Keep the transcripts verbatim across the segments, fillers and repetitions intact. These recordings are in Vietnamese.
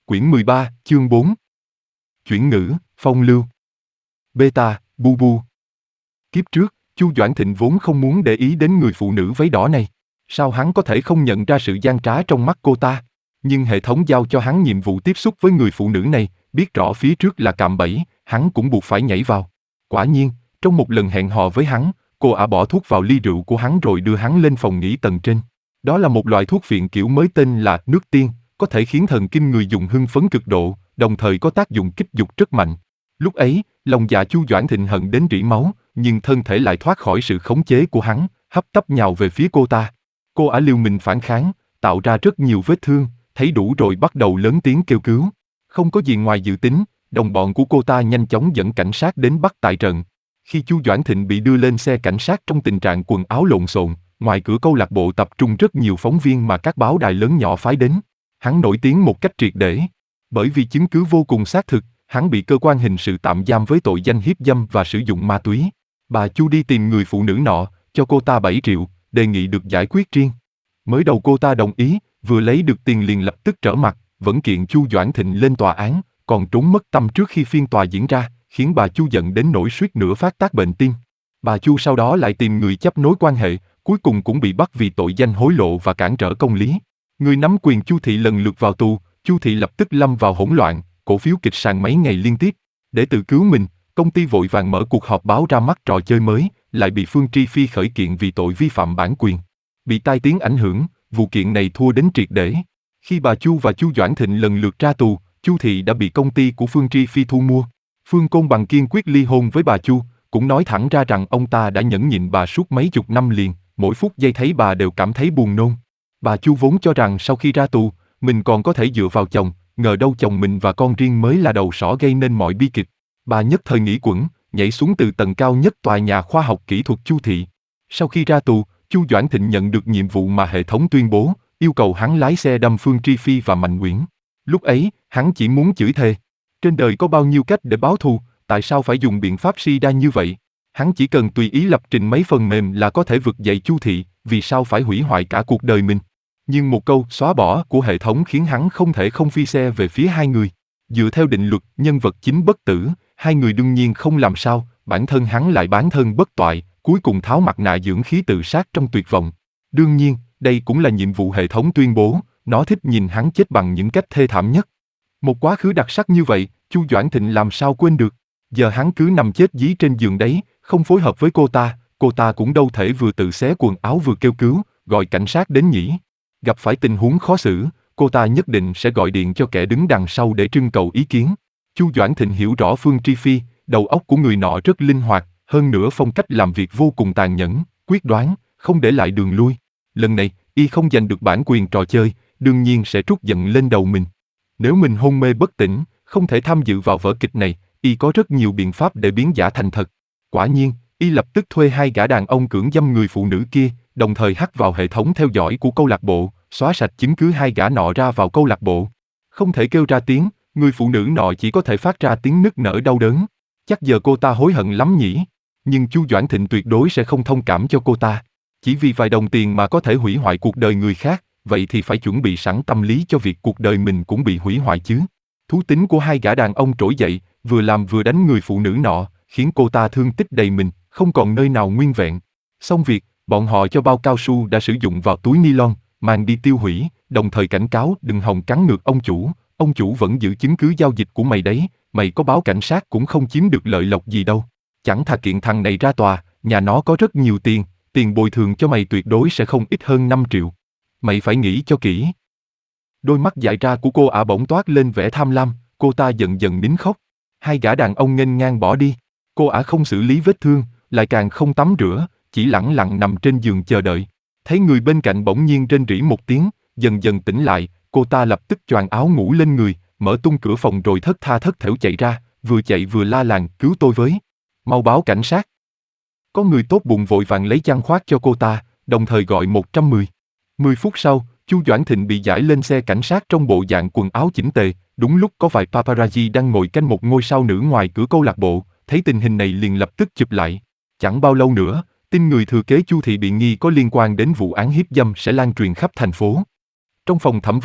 Quyển mười ba, chương bốn. Chuyển ngữ, phong lưu. Beta, bu bu. Kiếp trước, Chu Doãn Thịnh vốn không muốn để ý đến người phụ nữ váy đỏ này. Sao hắn có thể không nhận ra sự gian trá trong mắt cô ta? Nhưng hệ thống giao cho hắn nhiệm vụ tiếp xúc với người phụ nữ này, biết rõ phía trước là cạm bẫy, hắn cũng buộc phải nhảy vào. Quả nhiên, trong một lần hẹn hò với hắn, cô ả bỏ thuốc vào ly rượu của hắn rồi đưa hắn lên phòng nghỉ tầng trên. Đó là một loại thuốc phiện kiểu mới tên là nước tiên, có thể khiến thần kinh người dùng hưng phấn cực độ, đồng thời có tác dụng kích dục rất mạnh. Lúc ấy, lòng dạ Chu Doãn Thịnh hận đến rỉ máu, nhưng thân thể lại thoát khỏi sự khống chế của hắn, hấp tấp nhào về phía cô ta. Cô ả liều mình phản kháng, tạo ra rất nhiều vết thương, thấy đủ rồi bắt đầu lớn tiếng kêu cứu. Không có gì ngoài dự tính, đồng bọn của cô ta nhanh chóng dẫn cảnh sát đến bắt tại trận. Khi Chu Doãn Thịnh bị đưa lên xe cảnh sát trong tình trạng quần áo lộn xộn, ngoài cửa câu lạc bộ tập trung rất nhiều phóng viên mà các báo đài lớn nhỏ phái đến. Hắn nổi tiếng một cách triệt để. Bởi vì chứng cứ vô cùng xác thực, hắn bị cơ quan hình sự tạm giam với tội danh hiếp dâm và sử dụng ma túy. Bà Chu đi tìm người phụ nữ nọ, cho cô ta bảy triệu, đề nghị được giải quyết riêng. Mới đầu cô ta đồng ý, vừa lấy được tiền liền lập tức trở mặt, vẫn kiện Chu Doãn Thịnh lên tòa án, còn trốn mất tâm trước khi phiên tòa diễn ra, khiến bà Chu giận đến nỗi suýt nữa phát tác bệnh tim. Bà Chu sau đó lại tìm người chấp nối quan hệ, cuối cùng cũng bị bắt vì tội danh hối lộ và cản trở công lý. Người nắm quyền Chu thị lần lượt vào tù, Chu thị lập tức lâm vào hỗn loạn, cổ phiếu kịch sàn mấy ngày liên tiếp. Để tự cứu mình, công ty vội vàng mở cuộc họp báo ra mắt trò chơi mới, lại bị Phương Tri Phi khởi kiện vì tội vi phạm bản quyền. Bị tai tiếng ảnh hưởng, vụ kiện này thua đến triệt để. Khi bà Chu và Chu Doãn Thịnh lần lượt ra tù, Chu thị đã bị công ty của Phương Tri Phi thu mua. Phương Côn Bằng kiên quyết ly hôn với bà Chu, cũng nói thẳng ra rằng ông ta đã nhẫn nhịn bà suốt mấy chục năm liền, mỗi phút giây thấy bà đều cảm thấy buồn nôn. Bà Chu vốn cho rằng sau khi ra tù, mình còn có thể dựa vào chồng, ngờ đâu chồng mình và con riêng mới là đầu sỏ gây nên mọi bi kịch. Bà nhất thời nghĩ quẩn, nhảy xuống từ tầng cao nhất tòa nhà khoa học kỹ thuật Chu thị. Sau khi ra tù, Chu Doãn Thịnh nhận được nhiệm vụ mà hệ thống tuyên bố, yêu cầu hắn lái xe đâm Phương Tri Phi và Mạnh Uyển. Lúc ấy, hắn chỉ muốn chửi thề. Trên đời có bao nhiêu cách để báo thù, tại sao phải dùng biện pháp si đa như vậy? Hắn chỉ cần tùy ý lập trình mấy phần mềm là có thể vực dậy Chu thị, vì sao phải hủy hoại cả cuộc đời mình? Nhưng một câu xóa bỏ của hệ thống khiến hắn không thể không phi xe về phía hai người. Dựa theo định luật nhân vật chính bất tử, hai người đương nhiên không làm sao, bản thân hắn lại bán thân bất toại, cuối cùng tháo mặt nạ dưỡng khí tự sát trong tuyệt vọng. Đương nhiên, đây cũng là nhiệm vụ hệ thống tuyên bố, nó thích nhìn hắn chết bằng những cách thê thảm nhất. Một quá khứ đặc sắc như vậy, Chu Doãn Thịnh làm sao quên được? Giờ hắn cứ nằm chết dí trên giường đấy, không phối hợp với cô ta, cô ta cũng đâu thể vừa tự xé quần áo vừa kêu cứu, gọi cảnh sát đến nhỉ. Gặp phải tình huống khó xử, cô ta nhất định sẽ gọi điện cho kẻ đứng đằng sau để trưng cầu ý kiến. Chu Doãn Thịnh hiểu rõ Phương Tri Phi, đầu óc của người nọ rất linh hoạt, hơn nữa phong cách làm việc vô cùng tàn nhẫn, quyết đoán, không để lại đường lui. Lần này, y không giành được bản quyền trò chơi, đương nhiên sẽ trút giận lên đầu mình. Nếu mình hôn mê bất tỉnh, không thể tham dự vào vở kịch này, y có rất nhiều biện pháp để biến giả thành thật. Quả nhiên, y lập tức thuê hai gã đàn ông cưỡng dâm người phụ nữ kia, đồng thời hack vào hệ thống theo dõi của câu lạc bộ, xóa sạch chứng cứ hai gã nọ ra vào câu lạc bộ. Không thể kêu ra tiếng, người phụ nữ nọ chỉ có thể phát ra tiếng nức nở đau đớn. Chắc giờ cô ta hối hận lắm nhỉ. Nhưng Chu Doãn Thịnh tuyệt đối sẽ không thông cảm cho cô ta. Chỉ vì vài đồng tiền mà có thể hủy hoại cuộc đời người khác, vậy thì phải chuẩn bị sẵn tâm lý cho việc cuộc đời mình cũng bị hủy hoại chứ. Thú tính của hai gã đàn ông trỗi dậy, vừa làm vừa đánh người phụ nữ nọ, khiến cô ta thương tích đầy mình, không còn nơi nào nguyên vẹn. Xong việc, bọn họ cho bao cao su đã sử dụng vào túi ni lông, mang đi tiêu hủy, đồng thời cảnh cáo đừng hòng cắn ngược ông chủ, ông chủ vẫn giữ chứng cứ giao dịch của mày đấy, mày có báo cảnh sát cũng không chiếm được lợi lộc gì đâu. Chẳng thà kiện thằng này ra tòa, nhà nó có rất nhiều tiền, tiền bồi thường cho mày tuyệt đối sẽ không ít hơn năm triệu. Mày phải nghĩ cho kỹ. Đôi mắt dại ra của cô ả bỗng toát lên vẻ tham lam, cô ta dần dần nín khóc. Hai gã đàn ông nghênh ngang bỏ đi, cô ả không xử lý vết thương, lại càng không tắm rửa, chỉ lẳng lặng nằm trên giường chờ đợi. Thấy người bên cạnh bỗng nhiên rên rỉ một tiếng, dần dần tỉnh lại, cô ta lập tức choàng áo ngủ lên người, mở tung cửa phòng rồi thất tha thất thểu chạy ra, vừa chạy vừa la làng cứu tôi với. Mau báo cảnh sát. Có người tốt bụng vội vàng lấy chăn khoác cho cô ta, đồng thời gọi một trăm mười. Mười phút sau, Chu Doãn Thịnh bị giải lên xe cảnh sát trong bộ dạng quần áo chỉnh tề, đúng lúc có vài paparazzi đang ngồi canh một ngôi sao nữ ngoài cửa câu lạc bộ, thấy tình hình này liền lập tức chụp lại. Chẳng bao lâu nữa, tin người thừa kế Chu thị bị nghi có liên quan đến vụ án hiếp dâm sẽ lan truyền khắp thành phố. Trong phòng thẩm vấn,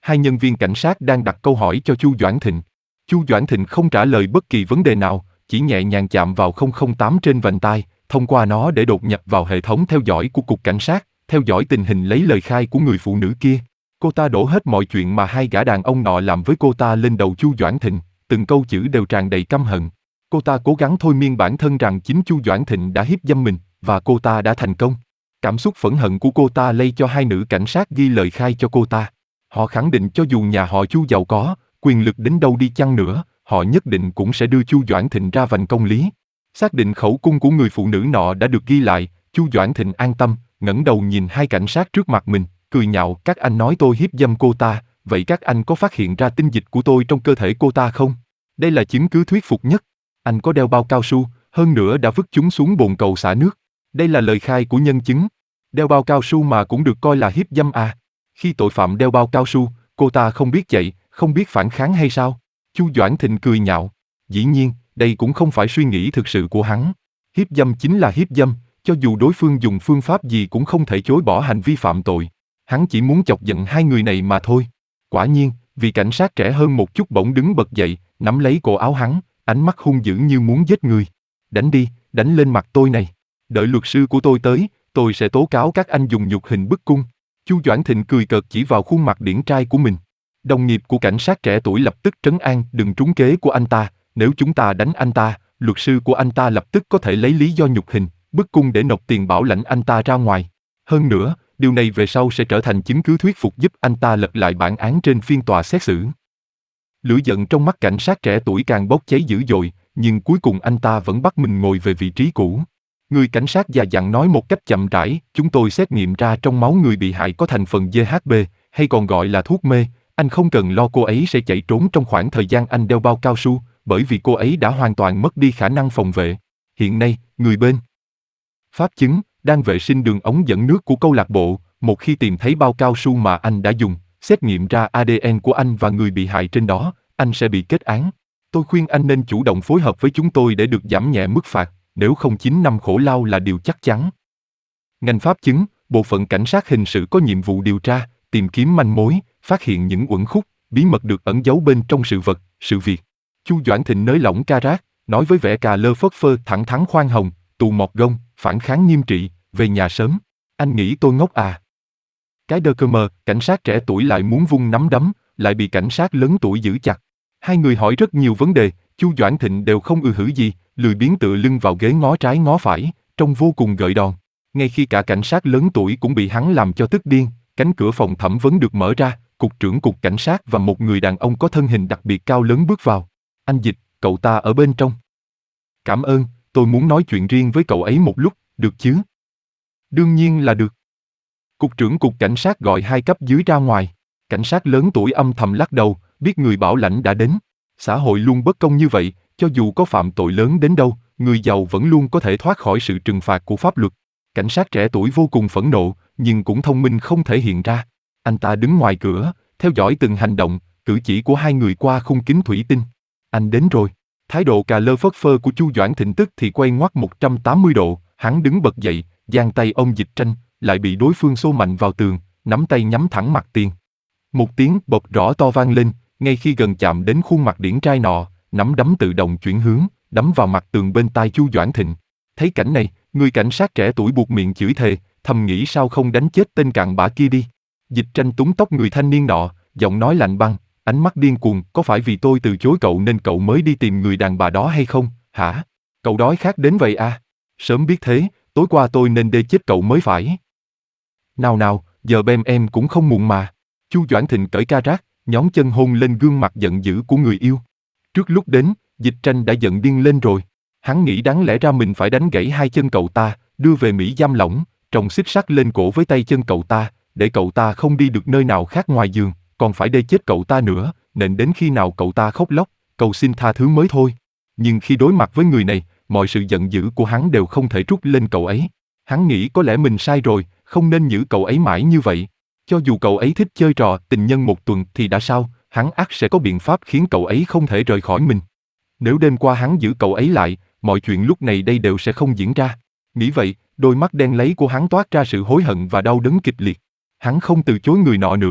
Hai nhân viên cảnh sát đang đặt câu hỏi cho Chu Doãn Thịnh. Chu Doãn Thịnh không trả lời bất kỳ vấn đề nào, chỉ nhẹ nhàng chạm vào không không tám trên vành tai, thông qua nó để đột nhập vào hệ thống theo dõi của cục cảnh sát, theo dõi tình hình lấy lời khai của người phụ nữ kia. Cô ta đổ hết mọi chuyện mà hai gã đàn ông nọ làm với cô ta lên đầu Chu Doãn Thịnh, từng câu chữ đều tràn đầy căm hận. Cô ta cố gắng thôi miên bản thân rằng chính Chu Doãn Thịnh đã hiếp dâm mình, và cô ta đã thành công. Cảm xúc phẫn hận của cô ta lây cho hai nữ cảnh sát ghi lời khai cho cô ta. Họ khẳng định cho dù nhà họ Chu giàu có, quyền lực đến đâu đi chăng nữa, họ nhất định cũng sẽ đưa Chu Doãn Thịnh ra vành công lý. Xác định khẩu cung của người phụ nữ nọ đã được ghi lại, Chu Doãn Thịnh an tâm, ngẩng đầu nhìn hai cảnh sát trước mặt mình, cười nhạo: các anh nói tôi hiếp dâm cô ta, vậy các anh có phát hiện ra tinh dịch của tôi trong cơ thể cô ta không? Đây là chứng cứ thuyết phục nhất. Anh có đeo bao cao su, hơn nữa đã vứt chúng xuống bồn cầu xả nước. Đây là lời khai của nhân chứng. Đeo bao cao su mà cũng được coi là hiếp dâm à? Khi tội phạm đeo bao cao su, cô ta không biết chạy, không biết phản kháng hay sao? Chu Doãn Thịnh cười nhạo. Dĩ nhiên, đây cũng không phải suy nghĩ thực sự của hắn. Hiếp dâm chính là hiếp dâm, cho dù đối phương dùng phương pháp gì cũng không thể chối bỏ hành vi phạm tội. Hắn chỉ muốn chọc giận hai người này mà thôi. Quả nhiên, vị cảnh sát trẻ hơn một chút bỗng đứng bật dậy, nắm lấy cổ áo hắn, ánh mắt hung dữ như muốn giết người. Đánh đi, đánh lên mặt tôi này. Đợi luật sư của tôi tới, tôi sẽ tố cáo các anh dùng nhục hình bức cung. Chu Doãn Thịnh cười cợt chỉ vào khuôn mặt điển trai của mình. Đồng nghiệp của cảnh sát trẻ tuổi lập tức trấn an: đừng trúng kế của anh ta, nếu chúng ta đánh anh ta, luật sư của anh ta lập tức có thể lấy lý do nhục hình, bức cung để nộp tiền bảo lãnh anh ta ra ngoài. Hơn nữa, điều này về sau sẽ trở thành chứng cứ thuyết phục giúp anh ta lật lại bản án trên phiên tòa xét xử. Lửa giận trong mắt cảnh sát trẻ tuổi càng bốc cháy dữ dội, nhưng cuối cùng anh ta vẫn bắt mình ngồi về vị trí cũ. Người cảnh sát già dặn nói một cách chậm rãi: chúng tôi xét nghiệm ra trong máu người bị hại có thành phần giê hát bê, hay còn gọi là thuốc mê. Anh không cần lo cô ấy sẽ chạy trốn trong khoảng thời gian anh đeo bao cao su, bởi vì cô ấy đã hoàn toàn mất đi khả năng phòng vệ. Hiện nay, người bên pháp chứng đang vệ sinh đường ống dẫn nước của câu lạc bộ. Một khi tìm thấy bao cao su mà anh đã dùng, xét nghiệm ra a đê en của anh và người bị hại trên đó, anh sẽ bị kết án. Tôi khuyên anh nên chủ động phối hợp với chúng tôi để được giảm nhẹ mức phạt, nếu không chín năm khổ lao là điều chắc chắn. Ngành pháp chứng, bộ phận cảnh sát hình sự có nhiệm vụ điều tra, tìm kiếm manh mối, phát hiện những uẩn khúc, bí mật được ẩn giấu bên trong sự vật, sự việc. Chu Doãn Thịnh nới lỏng ca rác, nói với vẻ cà lơ phất phơ, thẳng thắn khoan hồng: tù mọt gông, phản kháng nghiêm trị, về nhà sớm. Anh nghĩ tôi ngốc à? Cái đơ cơ mờ, cảnh sát trẻ tuổi lại muốn vung nắm đấm, lại bị cảnh sát lớn tuổi giữ chặt. Hai người hỏi rất nhiều vấn đề, Chu Doãn Thịnh đều không ư hử gì, lười biếng tựa lưng vào ghế ngó trái ngó phải, trông vô cùng gợi đòn. Ngay khi cả cảnh sát lớn tuổi cũng bị hắn làm cho tức điên, cánh cửa phòng thẩm vấn được mở ra, cục trưởng cục cảnh sát và một người đàn ông có thân hình đặc biệt cao lớn bước vào. Anh Dịch, cậu ta ở bên trong. Cảm ơn, tôi muốn nói chuyện riêng với cậu ấy một lúc, được chứ? Đương nhiên là được. Cục trưởng cục cảnh sát gọi hai cấp dưới ra ngoài. Cảnh sát lớn tuổi âm thầm lắc đầu, biết người bảo lãnh đã đến. Xã hội luôn bất công như vậy, cho dù có phạm tội lớn đến đâu, người giàu vẫn luôn có thể thoát khỏi sự trừng phạt của pháp luật. Cảnh sát trẻ tuổi vô cùng phẫn nộ, nhưng cũng thông minh không thể hiện ra. Anh ta đứng ngoài cửa, theo dõi từng hành động, cử chỉ của hai người qua khung kính thủy tinh. Anh đến rồi. Thái độ cà lơ phất phơ của Chu Doãn Thịnh tức thì quay ngoắt một trăm tám mươi độ, hắn đứng bật dậy, giang tay ôm Dịch Tranh, lại bị đối phương xô mạnh vào tường, nắm tay nhắm thẳng mặt tiền. Một tiếng bộp rõ to vang lên, ngay khi gần chạm đến khuôn mặt điển trai nọ, nắm đấm tự động chuyển hướng, đấm vào mặt tường bên tai Chu Doãn Thịnh. Thấy cảnh này, người cảnh sát trẻ tuổi buộc miệng chửi thề, thầm nghĩ sao không đánh chết tên cặn bã kia đi. Dịch Tranh túm tóc người thanh niên nọ, giọng nói lạnh băng, ánh mắt điên cuồng: có phải vì tôi từ chối cậu nên cậu mới đi tìm người đàn bà đó hay không, hả? Cậu đói khát đến vậy à? Sớm biết thế, tối qua tôi nên đê chết cậu mới phải. Nào nào, giờ bem em cũng không muộn mà. Chu Doãn Thịnh cởi ca rác, nhón chân hôn lên gương mặt giận dữ của người yêu. Trước lúc đến, Dịch Tranh đã giận điên lên rồi. Hắn nghĩ đáng lẽ ra mình phải đánh gãy hai chân cậu ta, đưa về Mỹ giam lỏng, trồng xích sắt lên cổ với tay chân cậu ta, để cậu ta không đi được nơi nào khác ngoài giường, còn phải đê chết cậu ta nữa, nên đến khi nào cậu ta khóc lóc, cầu xin tha thứ mới thôi. Nhưng khi đối mặt với người này, mọi sự giận dữ của hắn đều không thể trút lên cậu ấy. Hắn nghĩ có lẽ mình sai rồi, không nên giữ cậu ấy mãi như vậy. Cho dù cậu ấy thích chơi trò tình nhân một tuần thì đã sao, hắn ắt sẽ có biện pháp khiến cậu ấy không thể rời khỏi mình. Nếu đêm qua hắn giữ cậu ấy lại, mọi chuyện lúc này đây đều sẽ không diễn ra. Nghĩ vậy, đôi mắt đen láy của hắn toát ra sự hối hận và đau đớn kịch liệt. Hắn không từ chối người nọ nữa,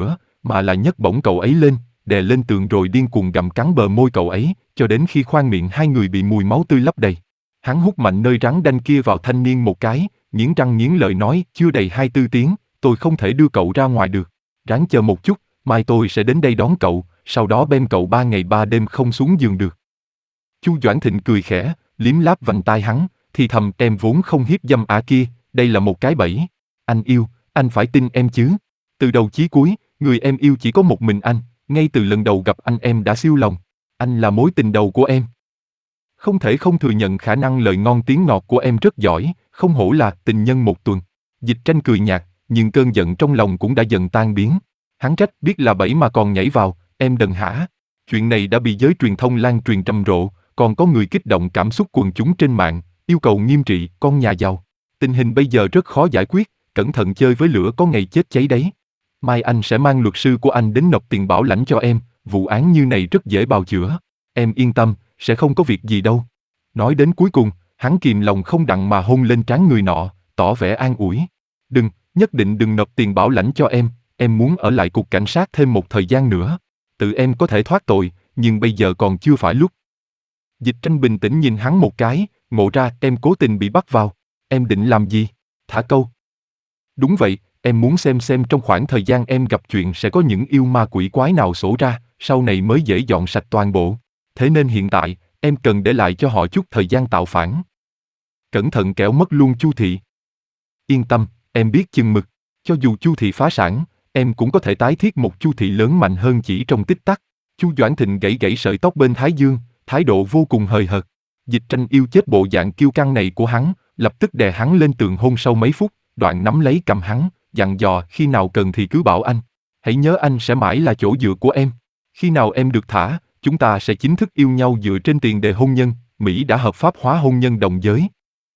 mà là nhấc bổng cậu ấy lên, đè lên tường rồi điên cuồng gặm cắn bờ môi cậu ấy, cho đến khi khoang miệng hai người bị mùi máu tươi lấp đầy. Hắn hút mạnh nơi rắn đanh kia vào thanh niên một cái, nghiến răng nghiến lợi nói, chưa đầy hai tư tiếng, tôi không thể đưa cậu ra ngoài được. Ráng chờ một chút, mai tôi sẽ đến đây đón cậu, sau đó bem cậu ba ngày ba đêm không xuống giường được. Chu Doãn Thịnh cười khẽ, liếm láp vành tai hắn, thì thầm, em vốn không hiếp dâm ả kia, đây là một cái bẫy. Anh yêu, anh phải tin em chứ. Từ đầu chí cuối, người em yêu chỉ có một mình anh, ngay từ lần đầu gặp anh em đã siêu lòng. Anh là mối tình đầu của em. Không thể không thừa nhận khả năng lời ngon tiếng ngọt của em rất giỏi, không hổ là tình nhân một tuần. Dịch Tranh cười nhạt, nhưng cơn giận trong lòng cũng đã dần tan biến. Hắn trách, biết là bẫy mà còn nhảy vào, em đần hả? Chuyện này đã bị giới truyền thông lan truyền rầm rộ, còn có người kích động cảm xúc quần chúng trên mạng, yêu cầu nghiêm trị con nhà giàu. Tình hình bây giờ rất khó giải quyết, cẩn thận chơi với lửa có ngày chết cháy đấy. Mai anh sẽ mang luật sư của anh đến nộp tiền bảo lãnh cho em, vụ án như này rất dễ bào chữa. Em yên tâm, sẽ không có việc gì đâu. Nói đến cuối cùng, hắn kìm lòng không đặng mà hôn lên trán người nọ, tỏ vẻ an ủi. Đừng, nhất định đừng nộp tiền bảo lãnh cho em, em muốn ở lại cục cảnh sát thêm một thời gian nữa. Tự em có thể thoát tội, nhưng bây giờ còn chưa phải lúc. Dịch Tranh bình tĩnh nhìn hắn một cái, ngộ ra em cố tình bị bắt vào. Em định làm gì? Thả câu. Đúng vậy, em muốn xem xem trong khoảng thời gian em gặp chuyện sẽ có những yêu ma quỷ quái nào xổ ra, sau này mới dễ dọn sạch toàn bộ. Thế nên hiện tại, em cần để lại cho họ chút thời gian tạo phản. Cẩn thận kẻo mất luôn Chu thị. Yên tâm, em biết chừng mực. Cho dù Chu thị phá sản, em cũng có thể tái thiết một Chu thị lớn mạnh hơn chỉ trong tích tắc. Chu Doãn Thịnh gãy gãy sợi tóc bên thái dương, thái độ vô cùng hời hợt. Dịch Tranh yêu chết bộ dạng kiêu căng này của hắn, lập tức đè hắn lên tường hôn sâu mấy phút, đoạn nắm lấy cầm hắn, dặn dò khi nào cần thì cứ bảo anh. Hãy nhớ anh sẽ mãi là chỗ dựa của em. Khi nào em được thả, chúng ta sẽ chính thức yêu nhau dựa trên tiền đề hôn nhân, Mỹ đã hợp pháp hóa hôn nhân đồng giới.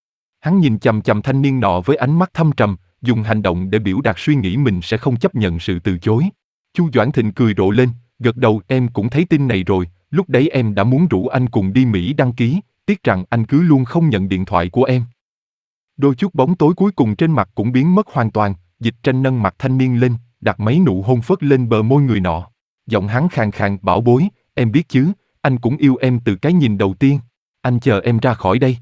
Hắn nhìn chằm chằm thanh niên nọ với ánh mắt thâm trầm, dùng hành động để biểu đạt suy nghĩ mình sẽ không chấp nhận sự từ chối. Chu Doãn Thịnh cười rộ lên, gật đầu, em cũng thấy tin này rồi, lúc đấy em đã muốn rủ anh cùng đi Mỹ đăng ký, tiếc rằng anh cứ luôn không nhận điện thoại của em. Đôi chút bóng tối cuối cùng trên mặt cũng biến mất hoàn toàn, Dịch Tranh nâng mặt thanh niên lên, đặt mấy nụ hôn phớt lên bờ môi người nọ. Giọng hắn khàn khàn, bảo bối, em biết chứ, anh cũng yêu em từ cái nhìn đầu tiên, anh chờ em ra khỏi đây.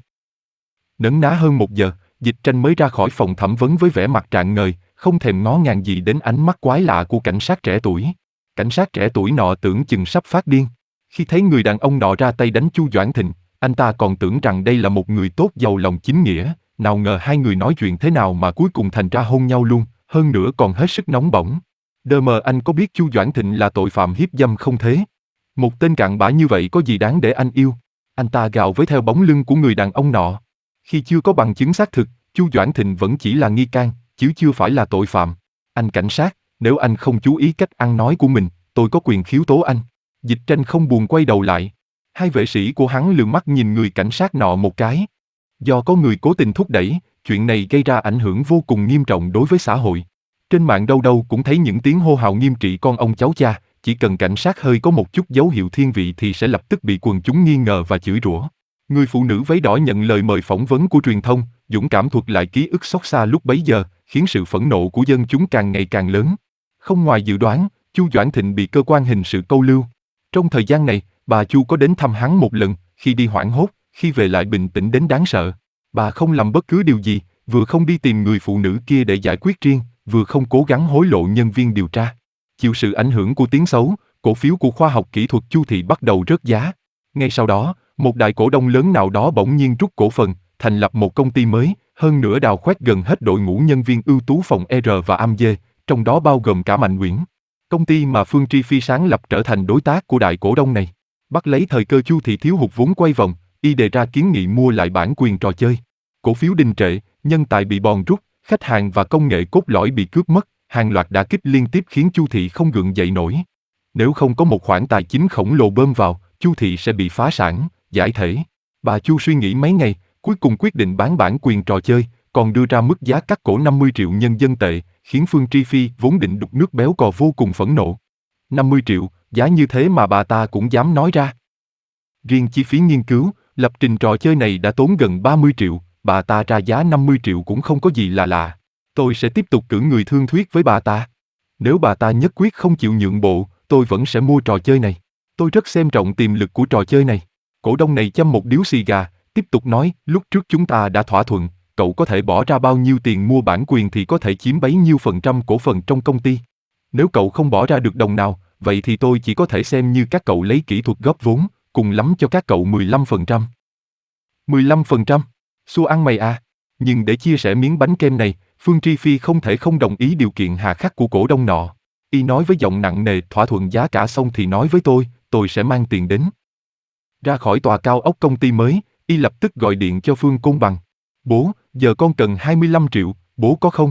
Nấn ná hơn một giờ, Dịch Tranh mới ra khỏi phòng thẩm vấn với vẻ mặt rạng ngời, không thèm ngó ngàng gì đến ánh mắt quái lạ của cảnh sát trẻ tuổi. Cảnh sát trẻ tuổi nọ tưởng chừng sắp phát điên. Khi thấy người đàn ông nọ ra tay đánh Chu Doãn Thịnh, anh ta còn tưởng rằng đây là một người tốt giàu lòng chính nghĩa, nào ngờ hai người nói chuyện thế nào mà cuối cùng thành ra hôn nhau luôn, hơn nữa còn hết sức nóng bỏng. Đờ mờ anh có biết Chu Doãn Thịnh là tội phạm hiếp dâm không thế? Một tên cặn bã như vậy có gì đáng để anh yêu? Anh ta gào với theo bóng lưng của người đàn ông nọ. Khi chưa có bằng chứng xác thực, Chu Doãn Thịnh vẫn chỉ là nghi can, chứ chưa phải là tội phạm. Anh cảnh sát, nếu anh không chú ý cách ăn nói của mình, tôi có quyền khiếu tố anh. Dịch Tranh không buồn quay đầu lại. Hai vệ sĩ của hắn lườm mắt nhìn người cảnh sát nọ một cái. Do có người cố tình thúc đẩy, chuyện này gây ra ảnh hưởng vô cùng nghiêm trọng đối với xã hội. Trên mạng đâu đâu cũng thấy những tiếng hô hào nghiêm trị con ông cháu cha, chỉ cần cảnh sát hơi có một chút dấu hiệu thiên vị thì sẽ lập tức bị quần chúng nghi ngờ và chửi rủa. Người phụ nữ váy đỏ nhận lời mời phỏng vấn của truyền thông, dũng cảm thuật lại ký ức xót xa lúc bấy giờ, khiến sự phẫn nộ của dân chúng càng ngày càng lớn. Không ngoài dự đoán, Chu Doãn Thịnh bị cơ quan hình sự câu lưu. Trong thời gian này, bà Chu có đến thăm hắn một lần, khi đi hoảng hốt, khi về lại bình tĩnh đến đáng sợ. Bà không làm bất cứ điều gì, vừa không đi tìm người phụ nữ kia để giải quyết riêng, vừa không cố gắng hối lộ nhân viên điều tra. Chịu sự ảnh hưởng của tiếng xấu, cổ phiếu của khoa học kỹ thuật Chu thị bắt đầu rớt giá. Ngay sau đó, một đại cổ đông lớn nào đó bỗng nhiên rút cổ phần, thành lập một công ty mới, hơn nữa đào khoét gần hết đội ngũ nhân viên ưu tú phòng R và A M D, trong đó bao gồm cả Mạnh Uyển. Công ty mà Phương Tri Phi sáng lập trở thành đối tác của đại cổ đông này. Bắt lấy thời cơ Chu thị thiếu hụt vốn quay vòng, y đề ra kiến nghị mua lại bản quyền trò chơi. Cổ phiếu đình trệ, nhân tài bị bòn rút, khách hàng và công nghệ cốt lõi bị cướp mất, hàng loạt đả kích liên tiếp khiến Chu thị không gượng dậy nổi. Nếu không có một khoản tài chính khổng lồ bơm vào, Chu thị sẽ bị phá sản, giải thể. Bà Chu suy nghĩ mấy ngày, cuối cùng quyết định bán bản quyền trò chơi, còn đưa ra mức giá cắt cổ năm mươi triệu nhân dân tệ, khiến Phương Tri Phi vốn định đục nước béo cò vô cùng phẫn nộ. năm mươi triệu, giá như thế mà bà ta cũng dám nói ra. Riêng chi phí nghiên cứu, lập trình trò chơi này đã tốn gần ba mươi triệu, bà ta ra giá năm mươi triệu cũng không có gì là lạ. Tôi sẽ tiếp tục cử người thương thuyết với bà ta. Nếu bà ta nhất quyết không chịu nhượng bộ, tôi vẫn sẽ mua trò chơi này. Tôi rất xem trọng tiềm lực của trò chơi này. Cổ đông này châm một điếu xì gà, tiếp tục nói, lúc trước chúng ta đã thỏa thuận, cậu có thể bỏ ra bao nhiêu tiền mua bản quyền thì có thể chiếm bấy nhiêu phần trăm cổ phần trong công ty. Nếu cậu không bỏ ra được đồng nào, vậy thì tôi chỉ có thể xem như các cậu lấy kỹ thuật góp vốn, cùng lắm cho các cậu mười lăm phần trăm. mười lăm phần trăm? Xua ăn mày à? Nhưng để chia sẻ miếng bánh kem này, Phương Tri Phi không thể không đồng ý điều kiện hà khắc của cổ đông nọ. Y nói với giọng nặng nề, thỏa thuận giá cả xong thì nói với tôi, tôi sẽ mang tiền đến. Ra khỏi tòa cao ốc công ty mới, Y lập tức gọi điện cho Phương Côn Bằng. Bố, giờ con cần hai mươi lăm triệu, bố có không?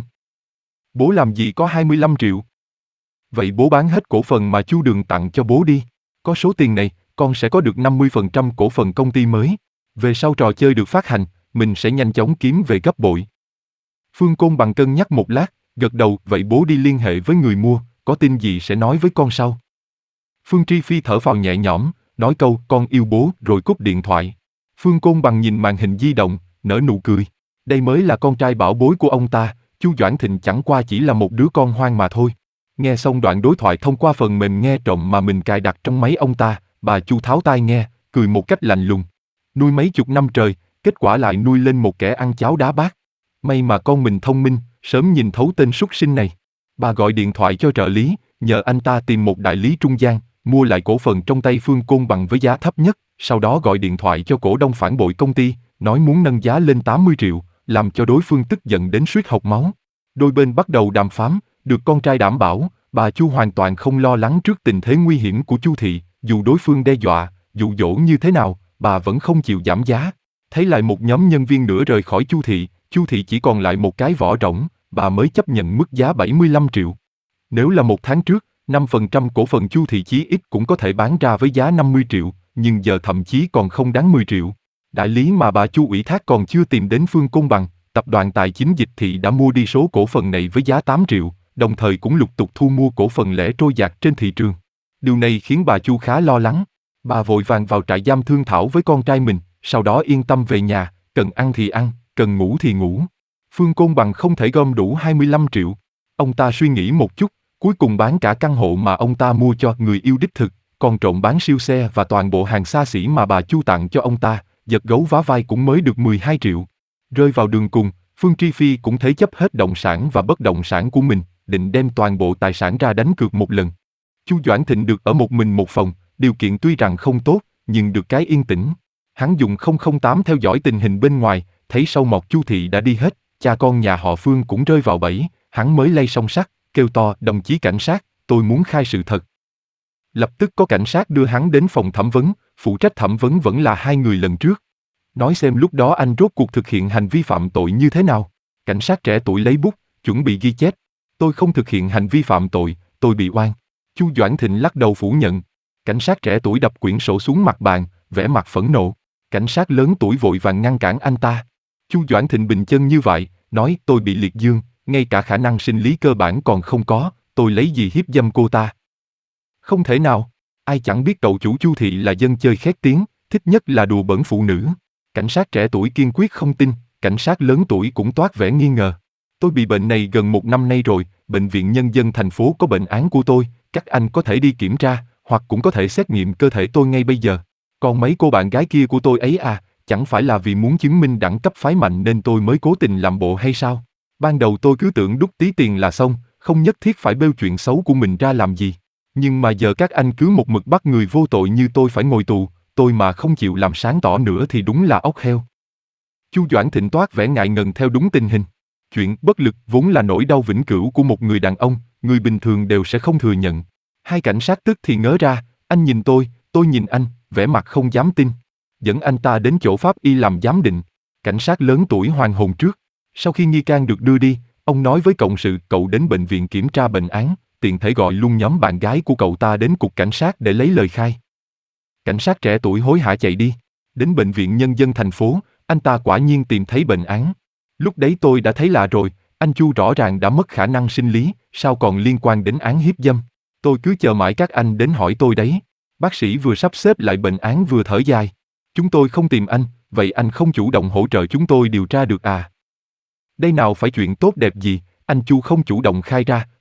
Bố làm gì có hai mươi lăm triệu? Vậy bố bán hết cổ phần mà Chu Đường tặng cho bố đi. Có số tiền này, con sẽ có được năm mươi phần trăm cổ phần công ty mới. Về sau trò chơi được phát hành, mình sẽ nhanh chóng kiếm về gấp bội. Phương Côn Bằng cân nhắc một lát, gật đầu, vậy bố đi liên hệ với người mua, có tin gì sẽ nói với con sau. Phương Tri Phi thở phào nhẹ nhõm, nói câu con yêu bố rồi cúp điện thoại. Phương Côn Bằng nhìn màn hình di động, nở nụ cười. Đây mới là con trai bảo bối của ông ta, Chu Doãn Thịnh chẳng qua chỉ là một đứa con hoang mà thôi. Nghe xong đoạn đối thoại thông qua phần mềm nghe trộm mà mình cài đặt trong máy ông ta, bà Chu tháo tai nghe, cười một cách lạnh lùng. Nuôi mấy chục năm trời, kết quả lại nuôi lên một kẻ ăn cháo đá bát. May mà con mình thông minh, sớm nhìn thấu tên súc sinh này. Bà gọi điện thoại cho trợ lý, nhờ anh ta tìm một đại lý trung gian, mua lại cổ phần trong tay Phương Côn Bằng với giá thấp nhất, sau đó gọi điện thoại cho cổ đông phản bội công ty, nói muốn nâng giá lên tám mươi triệu, làm cho đối phương tức giận đến suýt hộc máu. Đôi bên bắt đầu đàm phán, được con trai đảm bảo, bà Chu hoàn toàn không lo lắng trước tình thế nguy hiểm của Chu thị, dù đối phương đe dọa, dụ dỗ như thế nào, bà vẫn không chịu giảm giá. Thấy lại một nhóm nhân viên nữa rời khỏi Chu thị, Chu thị chỉ còn lại một cái vỏ rỗng, bà mới chấp nhận mức giá bảy mươi lăm triệu. Nếu là một tháng trước, năm phần trăm cổ phần Chu thị chí ít cũng có thể bán ra với giá năm mươi triệu, nhưng giờ thậm chí còn không đáng mười triệu. Đại lý mà bà Chu ủy thác còn chưa tìm đến Phương Côn Bằng, tập đoàn tài chính Dịch Thị đã mua đi số cổ phần này với giá tám triệu, đồng thời cũng lục tục thu mua cổ phần lẻ trôi dạt trên thị trường. Điều này khiến bà Chu khá lo lắng. Bà vội vàng vào trại giam thương thảo với con trai mình, sau đó yên tâm về nhà, cần ăn thì ăn, cần ngủ thì ngủ. Phương Côn Bằng không thể gom đủ hai mươi lăm triệu. Ông ta suy nghĩ một chút, cuối cùng bán cả căn hộ mà ông ta mua cho người yêu đích thực, còn trộn bán siêu xe và toàn bộ hàng xa xỉ mà bà Chu tặng cho ông ta, giật gấu vá vai cũng mới được mười hai triệu. Rơi vào đường cùng, Phương Tri Phi cũng thế chấp hết động sản và bất động sản của mình, định đem toàn bộ tài sản ra đánh cược một lần. Chu Doãn Thịnh được ở một mình một phòng, điều kiện tuy rằng không tốt, nhưng được cái yên tĩnh. Hắn dùng không không tám theo dõi tình hình bên ngoài, thấy sâu mọt Chu thị đã đi hết, cha con nhà họ Phương cũng rơi vào bẫy, hắn mới lay song sắt, kêu to, đồng chí cảnh sát, tôi muốn khai sự thật. Lập tức có cảnh sát đưa hắn đến phòng thẩm vấn, phụ trách thẩm vấn vẫn là hai người lần trước. Nói xem lúc đó anh rốt cuộc thực hiện hành vi phạm tội như thế nào. Cảnh sát trẻ tuổi lấy bút, chuẩn bị ghi chép. Tôi không thực hiện hành vi phạm tội, tôi bị oan. Chu Doãn Thịnh lắc đầu phủ nhận. Cảnh sát trẻ tuổi đập quyển sổ xuống mặt bàn, vẻ mặt phẫn nộ. Cảnh sát lớn tuổi vội vàng ngăn cản anh ta. Chu Doãn Thịnh bình chân như vậy, nói tôi bị liệt dương, ngay cả khả năng sinh lý cơ bản còn không có, tôi lấy gì hiếp dâm cô ta. Không thể nào, ai chẳng biết cậu chủ Chu thị là dân chơi khét tiếng, thích nhất là đùa bỡn phụ nữ. Cảnh sát trẻ tuổi kiên quyết không tin, cảnh sát lớn tuổi cũng toát vẻ nghi ngờ. Tôi bị bệnh này gần một năm nay rồi, bệnh viện nhân dân thành phố có bệnh án của tôi, các anh có thể đi kiểm tra, hoặc cũng có thể xét nghiệm cơ thể tôi ngay bây giờ. Còn mấy cô bạn gái kia của tôi ấy à, chẳng phải là vì muốn chứng minh đẳng cấp phái mạnh nên tôi mới cố tình làm bộ hay sao? Ban đầu tôi cứ tưởng đút tí tiền là xong, không nhất thiết phải bêu chuyện xấu của mình ra làm gì. Nhưng mà giờ các anh cứ một mực bắt người vô tội như tôi phải ngồi tù, tôi mà không chịu làm sáng tỏ nữa thì đúng là ốc heo. Chu Doãn Thịnh toát vẻ ngại ngần theo đúng tình hình. Chuyện bất lực vốn là nỗi đau vĩnh cửu của một người đàn ông, người bình thường đều sẽ không thừa nhận. Hai cảnh sát tức thì ngớ ra, anh nhìn tôi, tôi nhìn anh, vẻ mặt không dám tin. Dẫn anh ta đến chỗ pháp y làm giám định. Cảnh sát lớn tuổi hoàn hồn trước. Sau khi nghi can được đưa đi, ông nói với cộng sự cậu đến bệnh viện kiểm tra bệnh án, tiện thể gọi luôn nhóm bạn gái của cậu ta đến cục cảnh sát để lấy lời khai. Cảnh sát trẻ tuổi hối hả chạy đi. Đến bệnh viện nhân dân thành phố, anh ta quả nhiên tìm thấy bệnh án. Lúc đấy tôi đã thấy lạ rồi, anh Chu rõ ràng đã mất khả năng sinh lý, sao còn liên quan đến án hiếp dâm. Tôi cứ chờ mãi các anh đến hỏi tôi đấy. Bác sĩ vừa sắp xếp lại bệnh án vừa thở dài. Chúng tôi không tìm anh, vậy anh không chủ động hỗ trợ chúng tôi điều tra được à? Đây nào phải chuyện tốt đẹp gì, anh Chu không chủ động khai ra,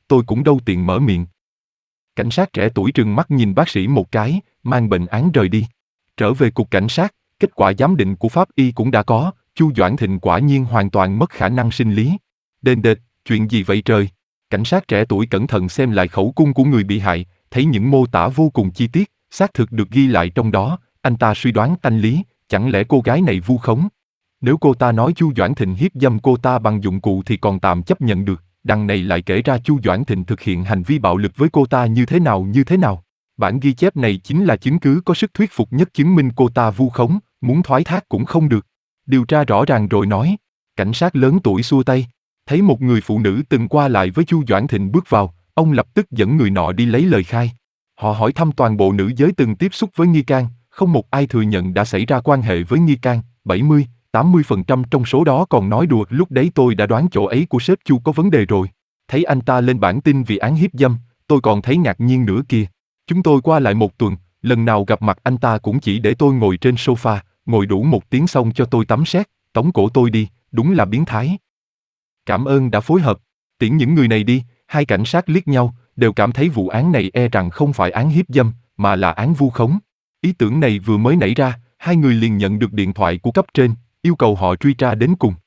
tôi cũng đâu tiện mở miệng. Cảnh sát trẻ tuổi trừng mắt nhìn bác sĩ một cái, mang bệnh án rời đi. Trở về cục cảnh sát, kết quả giám định của pháp y cũng đã có, Chu Doãn Thịnh quả nhiên hoàn toàn mất khả năng sinh lý. Đền đệt, chuyện gì vậy trời? Cảnh sát trẻ tuổi cẩn thận xem lại khẩu cung của người bị hại, thấy những mô tả vô cùng chi tiết, xác thực được ghi lại trong đó, anh ta suy đoán tanh lý, chẳng lẽ cô gái này vu khống? Nếu cô ta nói Chu Doãn Thịnh hiếp dâm cô ta bằng dụng cụ thì còn tạm chấp nhận được, đằng này lại kể ra Chu Doãn Thịnh thực hiện hành vi bạo lực với cô ta như thế nào như thế nào. Bản ghi chép này chính là chứng cứ có sức thuyết phục nhất chứng minh cô ta vu khống, muốn thoái thác cũng không được. Điều tra rõ ràng rồi nói. Cảnh sát lớn tuổi xua tay, thấy một người phụ nữ từng qua lại với Chu Doãn Thịnh bước vào, ông lập tức dẫn người nọ đi lấy lời khai. Họ hỏi thăm toàn bộ nữ giới từng tiếp xúc với nghi can, không một ai thừa nhận đã xảy ra quan hệ với nghi can, bảy mươi, tám mươi phần trăm trong số đó còn nói đùa lúc đấy tôi đã đoán chỗ ấy của sếp Chu có vấn đề rồi. Thấy anh ta lên bản tin vì án hiếp dâm, tôi còn thấy ngạc nhiên nữa kìa. Chúng tôi qua lại một tuần, lần nào gặp mặt anh ta cũng chỉ để tôi ngồi trên sofa, ngồi đủ một tiếng xong cho tôi tắm xét, tống cổ tôi đi, đúng là biến thái. Cảm ơn đã phối hợp. Tiễn những người này đi, hai cảnh sát liếc nhau, đều cảm thấy vụ án này e rằng không phải án hiếp dâm, mà là án vu khống. Ý tưởng này vừa mới nảy ra, hai người liền nhận được điện thoại của cấp trên, yêu cầu họ truy tra đến cùng.